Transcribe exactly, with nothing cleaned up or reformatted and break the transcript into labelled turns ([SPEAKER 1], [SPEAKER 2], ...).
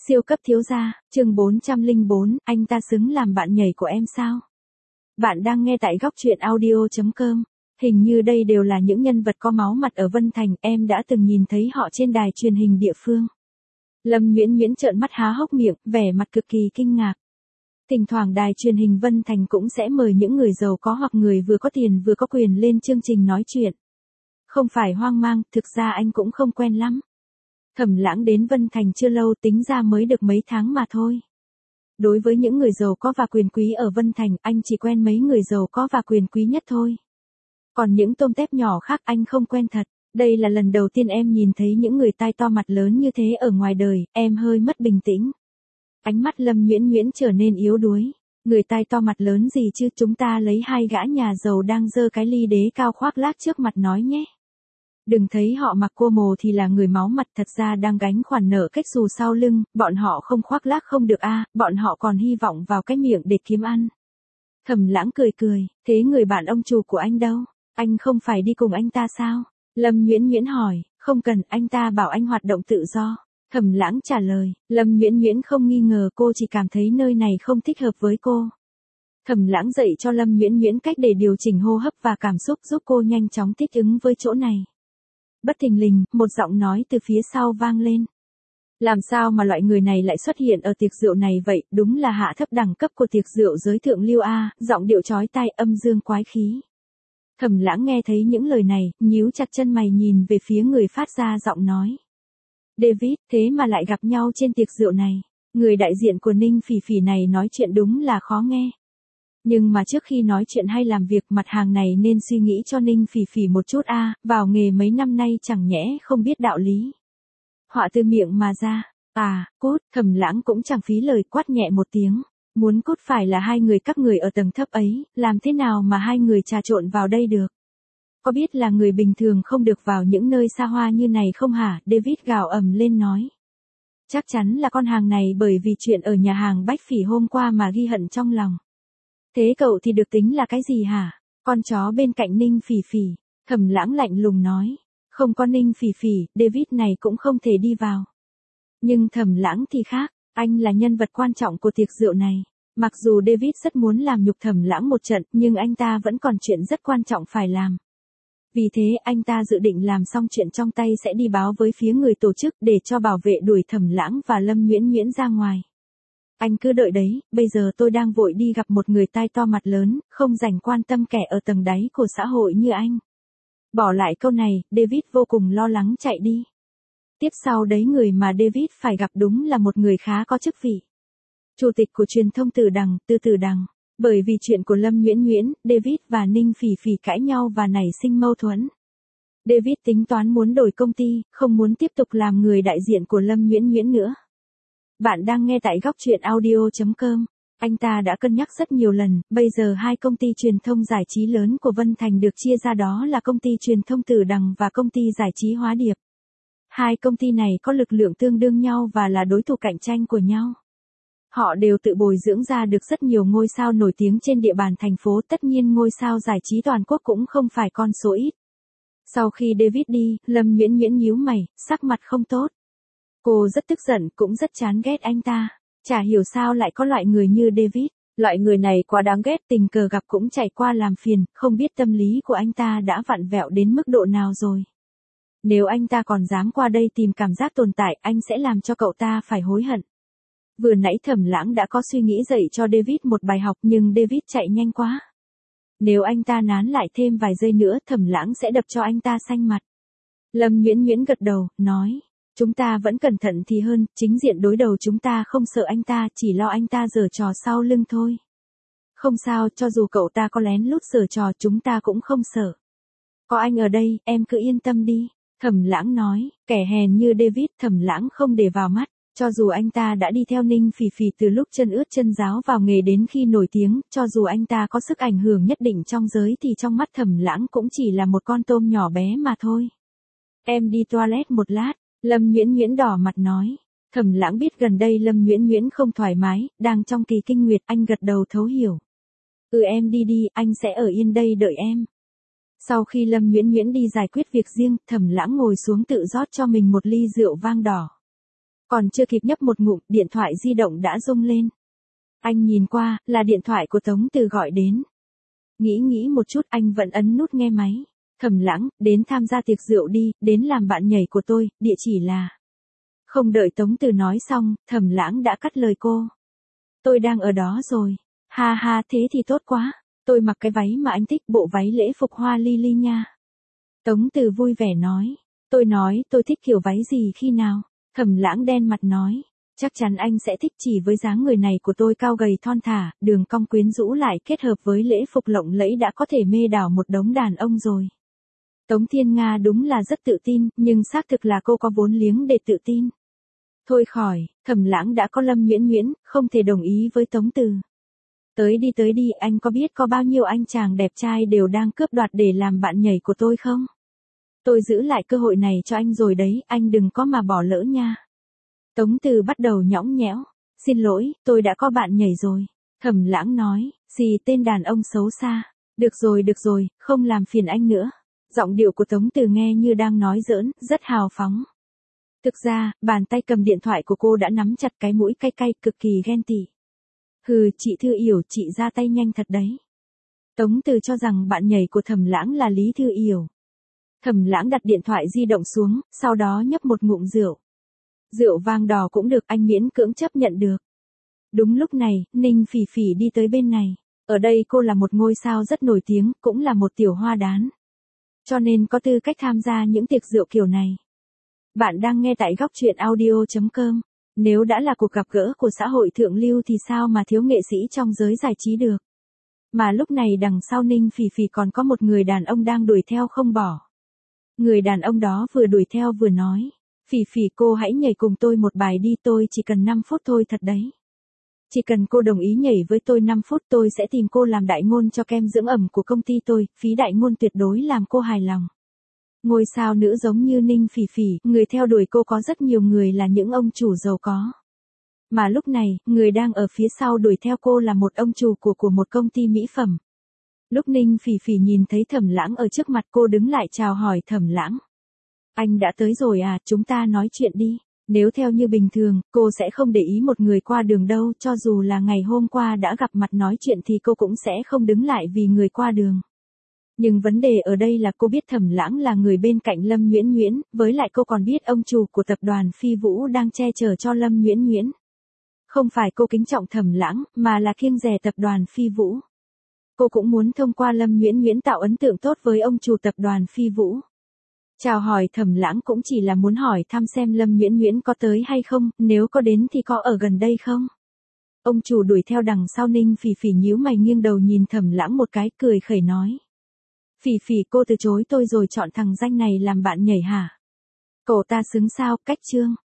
[SPEAKER 1] Siêu cấp thiếu gia, chương bốn trăm lẻ bốn, anh ta xứng làm bạn nhảy của em sao? Bạn đang nghe tại góc truyện audio chấm com. Hình như đây đều là những nhân vật có máu mặt ở Vân Thành, em đã từng nhìn thấy họ trên đài truyền hình địa phương. Lâm Nguyễn Nguyễn trợn mắt há hốc miệng, vẻ mặt cực kỳ kinh ngạc. Thỉnh thoảng đài truyền hình Vân Thành cũng sẽ mời những người giàu có hoặc người vừa có tiền vừa có quyền lên chương trình nói chuyện. Không phải hoang mang, thực ra anh cũng không quen lắm. Thẩm Lãng đến Vân Thành chưa lâu, tính ra mới được mấy tháng mà thôi. Đối với những người giàu có và quyền quý ở Vân Thành, anh chỉ quen mấy người giàu có và quyền quý nhất thôi. Còn những tôm tép nhỏ khác anh không quen thật. Đây là lần đầu tiên em nhìn thấy những người tai to mặt lớn như thế ở ngoài đời, em hơi mất bình tĩnh. Ánh mắt Lâm Nguyễn Nguyễn trở nên yếu đuối. Người tai to mặt lớn gì chứ, chúng ta lấy hai gã nhà giàu đang giơ cái ly đế cao khoác lác trước mặt nói nhé. Đừng thấy họ mặc cô mồ thì là người máu mặt, thật ra đang gánh khoản nợ cách xù sau lưng, bọn họ không khoác lác không được a, à, bọn họ còn hy vọng vào cái miệng để kiếm ăn. Thẩm Lãng cười cười, thế người bạn ông chủ của anh đâu? Anh không phải đi cùng anh ta sao? Lâm Nguyễn Nguyễn hỏi, không cần, anh ta bảo anh hoạt động tự do. Thẩm Lãng trả lời, Lâm Nguyễn Nguyễn không nghi ngờ, cô chỉ cảm thấy nơi này không thích hợp với cô. Thẩm Lãng dạy cho Lâm Nguyễn Nguyễn cách để điều chỉnh hô hấp và cảm xúc, giúp cô nhanh chóng thích ứng với chỗ này. Bất thình lình, một giọng nói từ phía sau vang lên. Làm sao mà loại người này lại xuất hiện ở tiệc rượu này vậy, đúng là hạ thấp đẳng cấp của tiệc rượu giới thượng lưu a, giọng điệu chói tai âm dương quái khí. Thẩm Lãng nghe thấy những lời này, nhíu chặt chân mày nhìn về phía người phát ra giọng nói. David, thế mà lại gặp nhau trên tiệc rượu này. Người đại diện của Ninh Phỉ Phỉ này nói chuyện đúng là khó nghe. Nhưng mà trước khi nói chuyện hay làm việc, mặt hàng này nên suy nghĩ cho Ninh Phỉ Phỉ một chút a, à, vào nghề mấy năm nay chẳng nhẽ không biết đạo lý. Họa từ miệng mà ra, à, cút, Thẩm Lãng cũng chẳng phí lời quát nhẹ một tiếng. Muốn cút phải là hai người các người ở tầng thấp ấy, làm thế nào mà hai người trà trộn vào đây được? Có biết là người bình thường không được vào những nơi xa hoa như này không hả? David gào ầm lên nói. Chắc chắn là con hàng này bởi vì chuyện ở nhà hàng Bách Phỉ hôm qua mà ghi hận trong lòng. Thế cậu thì được tính là cái gì hả? Con chó bên cạnh Ninh Phỉ Phỉ. Thẩm Lãng lạnh lùng nói. Không có Ninh Phỉ Phỉ, David này cũng không thể đi vào. Nhưng Thẩm Lãng thì khác, anh là nhân vật quan trọng của tiệc rượu này. Mặc dù David rất muốn làm nhục Thẩm Lãng một trận, nhưng anh ta vẫn còn chuyện rất quan trọng phải làm. Vì thế anh ta dự định làm xong chuyện trong tay sẽ đi báo với phía người tổ chức để cho bảo vệ đuổi Thẩm Lãng và Lâm Nguyễn Nguyễn ra ngoài. Anh cứ đợi đấy, bây giờ tôi đang vội đi gặp một người tai to mặt lớn, không rảnh quan tâm kẻ ở tầng đáy của xã hội như anh. Bỏ lại câu này, David vô cùng lo lắng chạy đi. Tiếp sau đấy người mà David phải gặp đúng là một người khá có chức vị. Chủ tịch của truyền thông Tử Đằng, Tư Tử Đằng. Bởi vì chuyện của Lâm Nguyễn Nguyễn, David và Ninh Phỉ Phỉ cãi nhau và nảy sinh mâu thuẫn. David tính toán muốn đổi công ty, không muốn tiếp tục làm người đại diện của Lâm Nguyễn Nguyễn nữa. Bạn đang nghe tại góc truyện audio chấm com. Anh ta đã cân nhắc rất nhiều lần, bây giờ hai công ty truyền thông giải trí lớn của Vân Thành được chia ra, đó là công ty truyền thông Tử Đằng và công ty giải trí Hóa Điệp. Hai công ty này có lực lượng tương đương nhau và là đối thủ cạnh tranh của nhau. Họ đều tự bồi dưỡng ra được rất nhiều ngôi sao nổi tiếng trên địa bàn thành phố, tất nhiên ngôi sao giải trí toàn quốc cũng không phải con số ít. Sau khi David đi, Lâm Nguyễn Nguyễn nhíu mày, sắc mặt không tốt. Cô rất tức giận, cũng rất chán ghét anh ta. Chả hiểu sao lại có loại người như David. Loại người này quá đáng ghét, tình cờ gặp cũng chạy qua làm phiền, không biết tâm lý của anh ta đã vặn vẹo đến mức độ nào rồi. Nếu anh ta còn dám qua đây tìm cảm giác tồn tại, anh sẽ làm cho cậu ta phải hối hận. Vừa nãy Thẩm Lãng đã có suy nghĩ dạy cho David một bài học, nhưng David chạy nhanh quá. Nếu anh ta nán lại thêm vài giây nữa, Thẩm Lãng sẽ đập cho anh ta xanh mặt. Lâm Nguyễn Nguyễn gật đầu, nói. Chúng ta vẫn cẩn thận thì hơn, chính diện đối đầu chúng ta không sợ anh ta, chỉ lo anh ta giở trò sau lưng thôi. Không sao, cho dù cậu ta có lén lút giở trò chúng ta cũng không sợ. Có anh ở đây, em cứ yên tâm đi. Thẩm Lãng nói, kẻ hèn như David Thẩm Lãng không để vào mắt. Cho dù anh ta đã đi theo Ninh Phỉ Phỉ từ lúc chân ướt chân ráo vào nghề đến khi nổi tiếng, cho dù anh ta có sức ảnh hưởng nhất định trong giới thì trong mắt Thẩm Lãng cũng chỉ là một con tôm nhỏ bé mà thôi. Em đi toilet một lát, Lâm Nguyễn Nguyễn đỏ mặt nói. Thẩm Lãng biết gần đây Lâm Nguyễn Nguyễn không thoải mái, đang trong kỳ kinh nguyệt, anh gật đầu thấu hiểu. Ừ em đi đi, anh sẽ ở yên đây đợi em. Sau khi Lâm Nguyễn Nguyễn đi giải quyết việc riêng, Thẩm Lãng ngồi xuống tự rót cho mình một ly rượu vang đỏ. Còn chưa kịp nhấp một ngụm, điện thoại di động đã rung lên. Anh nhìn qua, là điện thoại của Tống Từ gọi đến. Nghĩ nghĩ một chút, anh vẫn ấn nút nghe máy. Thẩm Lãng, đến tham gia tiệc rượu đi, đến làm bạn nhảy của tôi, địa chỉ là... Không đợi Tống Từ nói xong, Thẩm Lãng đã cắt lời cô. Tôi đang ở đó rồi. Ha ha, thế thì tốt quá. Tôi mặc cái váy mà anh thích, bộ váy lễ phục hoa lily nha. Tống Từ vui vẻ nói. Tôi nói, tôi thích kiểu váy gì khi nào? Thẩm Lãng đen mặt nói. Chắc chắn anh sẽ thích, chỉ với dáng người này của tôi cao gầy thon thả, đường cong quyến rũ lại kết hợp với lễ phục lộng lẫy đã có thể mê đảo một đống đàn ông rồi. Tống Thiên Nga đúng là rất tự tin, nhưng xác thực là cô có vốn liếng để tự tin. Thôi khỏi, Thẩm Lãng đã có Lâm Nguyễn Nguyễn, không thể đồng ý với Tống Từ. Tới đi tới đi, anh có biết có bao nhiêu anh chàng đẹp trai đều đang cướp đoạt để làm bạn nhảy của tôi không? Tôi giữ lại cơ hội này cho anh rồi đấy, anh đừng có mà bỏ lỡ nha. Tống Từ bắt đầu nhõng nhẽo. Xin lỗi, tôi đã có bạn nhảy rồi. Thẩm Lãng nói, gì tên đàn ông xấu xa. Được rồi được rồi, không làm phiền anh nữa. Giọng điệu của Tống Từ nghe như đang nói giỡn, rất hào phóng. Thực ra, bàn tay cầm điện thoại của cô đã nắm chặt cái mũi cay cay, cực kỳ ghen tị. Hừ, chị Thư Yểu, chị ra tay nhanh thật đấy. Tống Từ cho rằng bạn nhảy của Thẩm Lãng là Lý Thư Yểu. Thẩm Lãng đặt điện thoại di động xuống, sau đó nhấp một ngụm rượu. Rượu vang đỏ cũng được, anh miễn cưỡng chấp nhận được. Đúng lúc này, Ninh Phỉ Phỉ đi tới bên này. Ở đây cô là một ngôi sao rất nổi tiếng, cũng là một tiểu hoa đán. Cho nên có tư cách tham gia những tiệc rượu kiểu này. Bạn đang nghe tại góc truyện audio chấm com. Nếu đã là cuộc gặp gỡ của xã hội thượng lưu thì sao mà thiếu nghệ sĩ trong giới giải trí được. Mà lúc này đằng sau Ninh Phỉ Phỉ còn có một người đàn ông đang đuổi theo không bỏ. Người đàn ông đó vừa đuổi theo vừa nói. Phỉ Phỉ, cô hãy nhảy cùng tôi một bài đi, tôi chỉ cần năm phút thôi thật đấy. Chỉ cần cô đồng ý nhảy với tôi năm phút, tôi sẽ tìm cô làm đại ngôn cho kem dưỡng ẩm của công ty tôi, phí đại ngôn tuyệt đối làm cô hài lòng. Ngôi sao nữ giống như Ninh Phỉ Phỉ, người theo đuổi cô có rất nhiều người là những ông chủ giàu có. Mà lúc này, người đang ở phía sau đuổi theo cô là một ông chủ của của một công ty mỹ phẩm. Lúc Ninh Phỉ Phỉ nhìn thấy Thẩm Lãng ở trước mặt, cô đứng lại chào hỏi Thẩm Lãng. Anh đã tới rồi à, chúng ta nói chuyện đi. Nếu theo như bình thường, cô sẽ không để ý một người qua đường đâu, cho dù là ngày hôm qua đã gặp mặt nói chuyện thì cô cũng sẽ không đứng lại vì người qua đường. Nhưng vấn đề ở đây là cô biết Thẩm Lãng là người bên cạnh Lâm Nguyễn Nguyễn, với lại cô còn biết ông chủ của tập đoàn Phi Vũ đang che chở cho Lâm Nguyễn Nguyễn. Không phải cô kính trọng Thẩm Lãng, mà là kiêng dè tập đoàn Phi Vũ. Cô cũng muốn thông qua Lâm Nguyễn Nguyễn tạo ấn tượng tốt với ông chủ tập đoàn Phi Vũ. Chào hỏi Thẩm Lãng cũng chỉ là muốn hỏi thăm xem Lâm Nguyễn Nguyễn có tới hay không, nếu có đến thì có ở gần đây không. Ông chủ đuổi theo đằng sau Ninh Phỉ Phỉ nhíu mày nghiêng đầu nhìn Thẩm Lãng một cái, cười khẩy nói. Phỉ Phỉ, cô từ chối tôi rồi chọn thằng danh này làm bạn nhảy hả? Cậu ta xứng sao, cách trương.